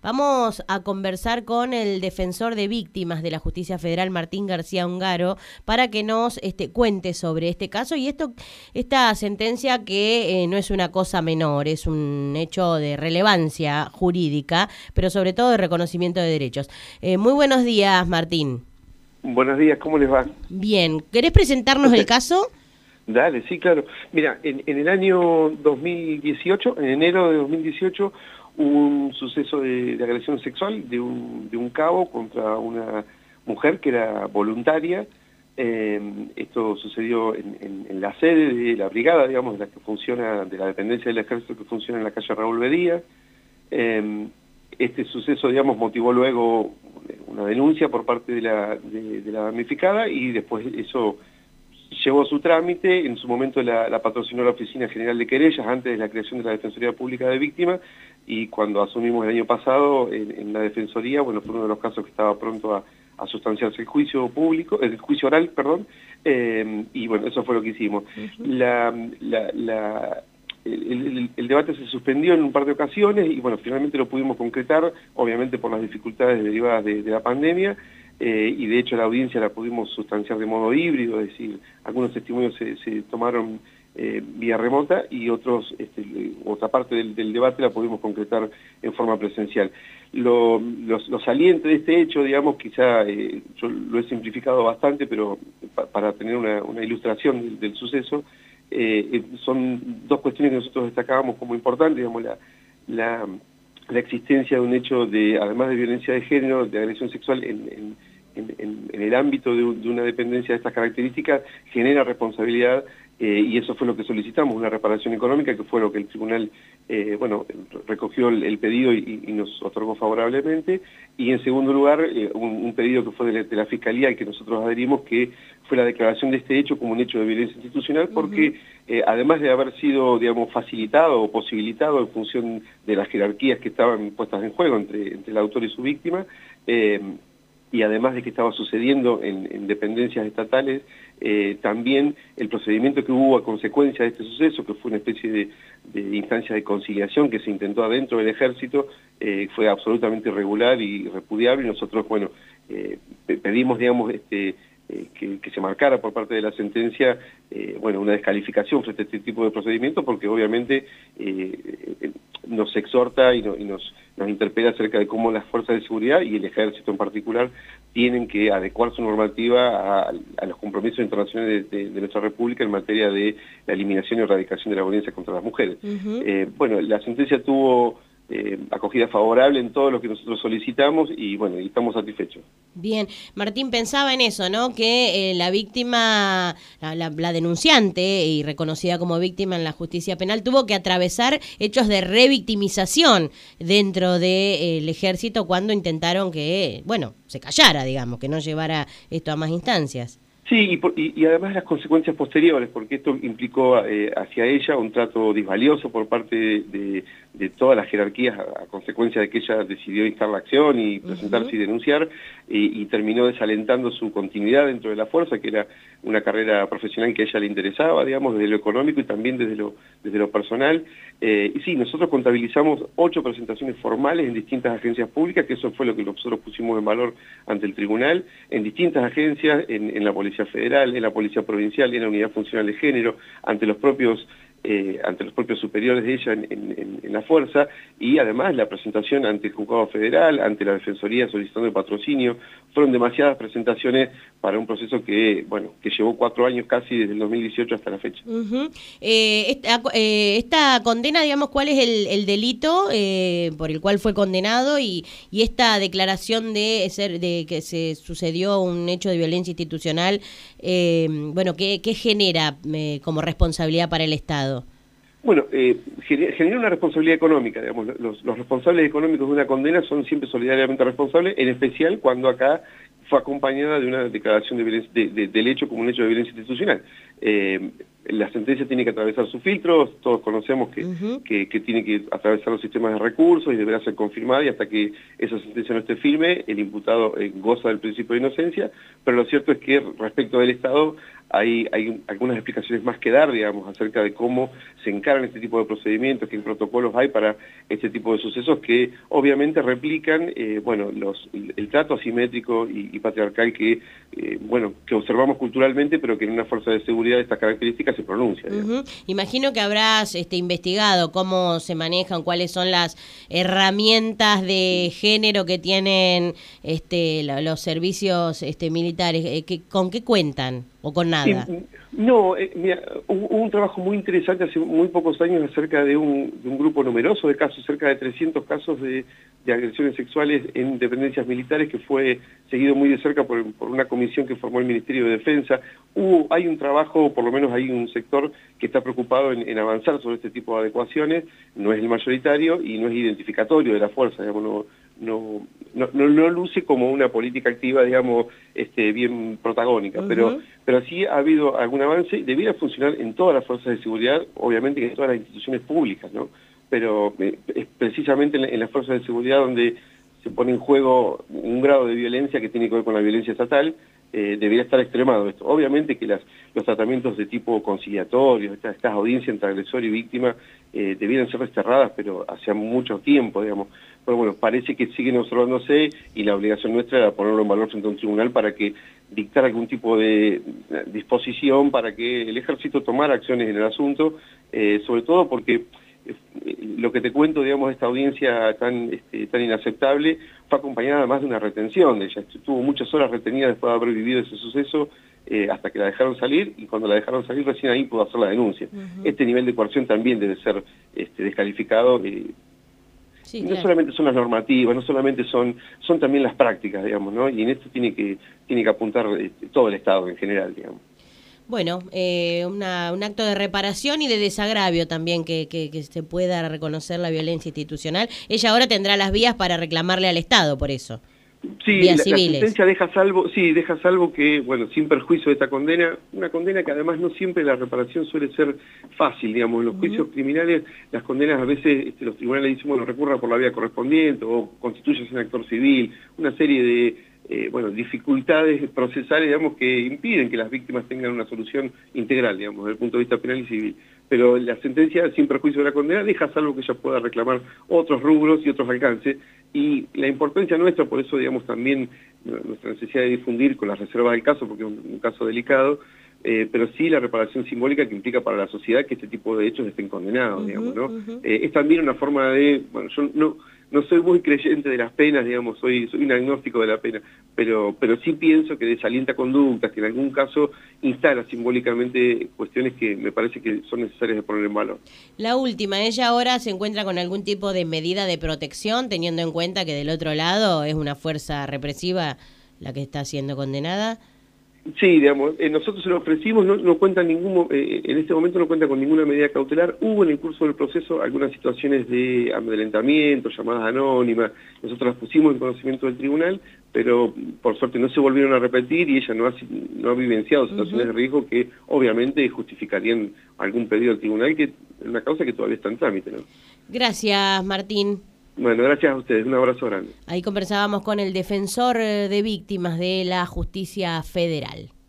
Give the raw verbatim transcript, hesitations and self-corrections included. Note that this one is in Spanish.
Vamos a conversar con el defensor de víctimas de la Justicia Federal, Martín García Ungaro, para que nos este, cuente sobre este caso y esto, esta sentencia que eh, no es una cosa menor, es un hecho de relevancia jurídica, pero sobre todo de reconocimiento de derechos. Eh, muy buenos días, Martín. Buenos días, ¿cómo les va? Bien, ¿querés presentarnos el caso? Dale, sí, claro. Mira, en, en el año dos mil dieciocho, en enero de dos mil dieciocho, hubo un suceso de, de agresión sexual de un, de un cabo contra una mujer que era voluntaria. Eh, esto sucedió en, en, en la sede de la brigada, digamos, de la que funciona, de la dependencia del ejército que funciona en la calle Raúl Bedía. Eh, este suceso, digamos, motivó luego una denuncia por parte de la, de, de la damnificada y después eso llevó su trámite. En su momento la, la patrocinó la Oficina General de Querellas antes de la creación de la Defensoría Pública de Víctimas, y cuando asumimos el año pasado en, en la Defensoría, bueno, fue uno de los casos que estaba pronto a, a sustanciarse el juicio público, el juicio oral, perdón, eh, y bueno, eso fue lo que hicimos. Uh-huh. la, la, la, el, el, el debate se suspendió en un par de ocasiones y bueno, finalmente lo pudimos concretar, obviamente por las dificultades derivadas de, de la pandemia. Eh, y de hecho la audiencia la pudimos sustanciar de modo híbrido, es decir, algunos testimonios se, se tomaron eh, vía remota y otros, este, otra parte del, del debate la pudimos concretar en forma presencial. Lo, los, lo saliente de este hecho, digamos, quizá eh, yo lo he simplificado bastante, pero pa, para tener una, una ilustración del, del suceso, eh, son dos cuestiones que nosotros destacábamos como importantes, digamos, la... la la existencia de un hecho de, además de violencia de género, de agresión sexual en, en, en, en el ámbito de, de una dependencia de estas características, genera responsabilidad, eh, y eso fue lo que solicitamos, una reparación económica, que fue lo que el tribunal, eh, bueno, recogió el, el pedido y, y nos otorgó favorablemente, y en segundo lugar, eh, un, un pedido que fue de la, de la Fiscalía al que nosotros adherimos, que fue la declaración de este hecho como un hecho de violencia institucional, porque uh-huh. eh, además de haber sido, digamos, facilitado o posibilitado en función de las jerarquías que estaban puestas en juego entre, entre el autor y su víctima, eh, y además de que estaba sucediendo en, en dependencias estatales, eh, también el procedimiento que hubo a consecuencia de este suceso, que fue una especie de, de instancia de conciliación que se intentó adentro del ejército, eh, fue absolutamente irregular y repudiable, y nosotros, bueno, eh, pedimos, digamos, este... Que, que se marcara por parte de la sentencia, eh, bueno, una descalificación frente a este tipo de procedimientos, porque obviamente eh, nos exhorta y, no, y nos, nos interpela acerca de cómo las fuerzas de seguridad y el ejército en particular tienen que adecuar su normativa a, a los compromisos internacionales de, de, de nuestra República en materia de la eliminación y erradicación de la violencia contra las mujeres. Uh-huh. eh, bueno, la sentencia tuvo Eh, acogida favorable en todo lo que nosotros solicitamos y bueno, y estamos satisfechos. Bien, Martín, pensaba en eso, ¿no? Que eh, la víctima, la, la, la denunciante y reconocida como víctima en la justicia penal tuvo que atravesar hechos de revictimización dentro del eh, ejército cuando intentaron que, bueno, se callara, digamos, que no llevara esto a más instancias. Sí, y, por, y, y además las consecuencias posteriores, porque esto implicó eh, hacia ella un trato disvalioso por parte de, de, de todas las jerarquías a, a consecuencia de que ella decidió instar la acción y presentarse uh-huh. y denunciar, y, y terminó desalentando su continuidad dentro de la fuerza, que era una carrera profesional que a ella le interesaba, digamos, desde lo económico y también desde lo, desde lo personal. Eh, y sí, nosotros contabilizamos ocho presentaciones formales en distintas agencias públicas, que eso fue lo que nosotros pusimos en valor ante el tribunal, en distintas agencias, en, en la Policía Federal, en la Policía Provincial, en la Unidad Funcional de Género, ante los propios eh, ante los propios superiores de ella en, en, en la fuerza, y además la presentación ante el Juzgado Federal, ante la Defensoría solicitando el patrocinio. Fueron demasiadas presentaciones para un proceso que, bueno, que llevó cuatro años casi desde el dos mil dieciocho hasta la fecha. Uh-huh. eh, esta, eh, esta condena, digamos, ¿cuál es el, el delito eh, por el cual fue condenado y, y esta declaración de ser de que se sucedió un hecho de violencia institucional, eh, bueno, ¿qué, qué genera eh, como responsabilidad para el Estado? Bueno, eh, genera una responsabilidad económica, digamos, los, los responsables económicos de una condena son siempre solidariamente responsables, en especial cuando acá fue acompañada de una declaración de, violencia, de, de, del hecho como un hecho de violencia institucional. Eh, la sentencia tiene que atravesar sus filtros, todos conocemos que, uh-huh. que, que tiene que atravesar los sistemas de recursos y deberá ser confirmada, y hasta que esa sentencia no esté firme, el imputado eh, goza del principio de inocencia, pero lo cierto es que respecto del Estado hay, hay algunas explicaciones más que dar, digamos, acerca de cómo se encaran este tipo de procedimientos, qué protocolos hay para este tipo de sucesos que obviamente replican, eh, bueno, los, el trato asimétrico y, y patriarcal que, eh, bueno, que observamos culturalmente, pero que en una fuerza de seguridad de estas características se pronuncia. Uh-huh. Imagino que habrás este, investigado cómo se manejan, cuáles son las herramientas de género que tienen este, los servicios este, militares, eh, que, ¿con qué cuentan o con nada? Sí, no, eh, mira, hubo un trabajo muy interesante hace muy pocos años acerca de un, de un grupo numeroso de casos, cerca de trescientos casos de, de agresiones sexuales en dependencias militares, que fue seguido muy de cerca por, por una comisión que formó el Ministerio de Defensa. Hubo, hay un trabajo, por lo menos hay un sector que está preocupado en, en avanzar sobre este tipo de adecuaciones, no es el mayoritario y no es identificatorio de la fuerza, digamos, no, no, no, no, no luce como una política activa, digamos, este, bien protagónica, uh-huh. pero, pero sí ha habido algún avance y debiera funcionar en todas las fuerzas de seguridad, obviamente que en todas las instituciones públicas, ¿no? Pero eh, es precisamente en, en las fuerzas de seguridad donde se pone en juego un grado de violencia que tiene que ver con la violencia estatal. Eh, debería estar extremado esto. Obviamente que las, los tratamientos de tipo conciliatorio, estas, estas audiencias entre agresor y víctima, eh, debieran ser desterradas, pero hace mucho tiempo, digamos. Pero bueno, parece que siguen observándose y la obligación nuestra era ponerlo en valor frente a un tribunal para que dictar algún tipo de disposición para que el ejército tomara acciones en el asunto, eh, sobre todo porque lo que te cuento, digamos, esta audiencia tan este, tan inaceptable fue acompañada además de una retención. Ella estuvo muchas horas retenida después de haber vivido ese suceso, eh, hasta que la dejaron salir, y cuando la dejaron salir recién ahí pudo hacer la denuncia. Uh-huh. Este nivel de coerción también debe ser este, descalificado. Eh, sí, no claro. solamente son las normativas, no solamente son son también las prácticas, digamos, ¿no? Y en esto tiene que tiene que apuntar este, todo el Estado en general, digamos. Bueno, eh, una, un acto de reparación y de desagravio también, que, que, que se pueda reconocer la violencia institucional. Ella ahora tendrá las vías para reclamarle al Estado por eso. Sí, vías la, civiles. La sentencia deja salvo, sí, deja salvo que, bueno, sin perjuicio de esta condena, una condena que además no siempre la reparación suele ser fácil, digamos, en los uh-huh. juicios criminales, las condenas a veces este, los tribunales dicen, bueno, recurra por la vía correspondiente o constituyase un actor civil, una serie de Eh, bueno, dificultades procesales, digamos, que impiden que las víctimas tengan una solución integral, digamos, desde el punto de vista penal y civil. Pero la sentencia, sin perjuicio de la condena, deja salvo que ella pueda reclamar otros rubros y otros alcances. Y la importancia nuestra, por eso, digamos, también nuestra necesidad de difundir con las reservas del caso, porque es un, un caso delicado, eh, pero sí la reparación simbólica que implica para la sociedad que este tipo de hechos estén condenados, uh-huh, digamos, ¿no? Uh-huh. Eh, es también una forma de, bueno, yo no... No soy muy creyente de las penas, digamos, soy, soy un agnóstico de la pena, pero, pero sí pienso que desalienta conductas, que en algún caso instala simbólicamente cuestiones que me parece que son necesarias de poner en valor. La última, ¿ella ahora se encuentra con algún tipo de medida de protección, teniendo en cuenta que del otro lado es una fuerza represiva la que está siendo condenada? Sí, digamos, eh, nosotros se lo ofrecimos, no, no cuenta ningún, eh, en este momento no cuenta con ninguna medida cautelar. Hubo en el curso del proceso algunas situaciones de amedrentamiento, llamadas anónimas, nosotros las pusimos en conocimiento del tribunal, pero por suerte no se volvieron a repetir y ella no ha, no ha vivenciado situaciones uh-huh. de riesgo que obviamente justificarían algún pedido al tribunal, que es una causa que todavía está en trámite, ¿no? Gracias, Martín. Bueno, gracias a ustedes, un abrazo grande. Ahí conversábamos con el defensor de víctimas de la Justicia Federal.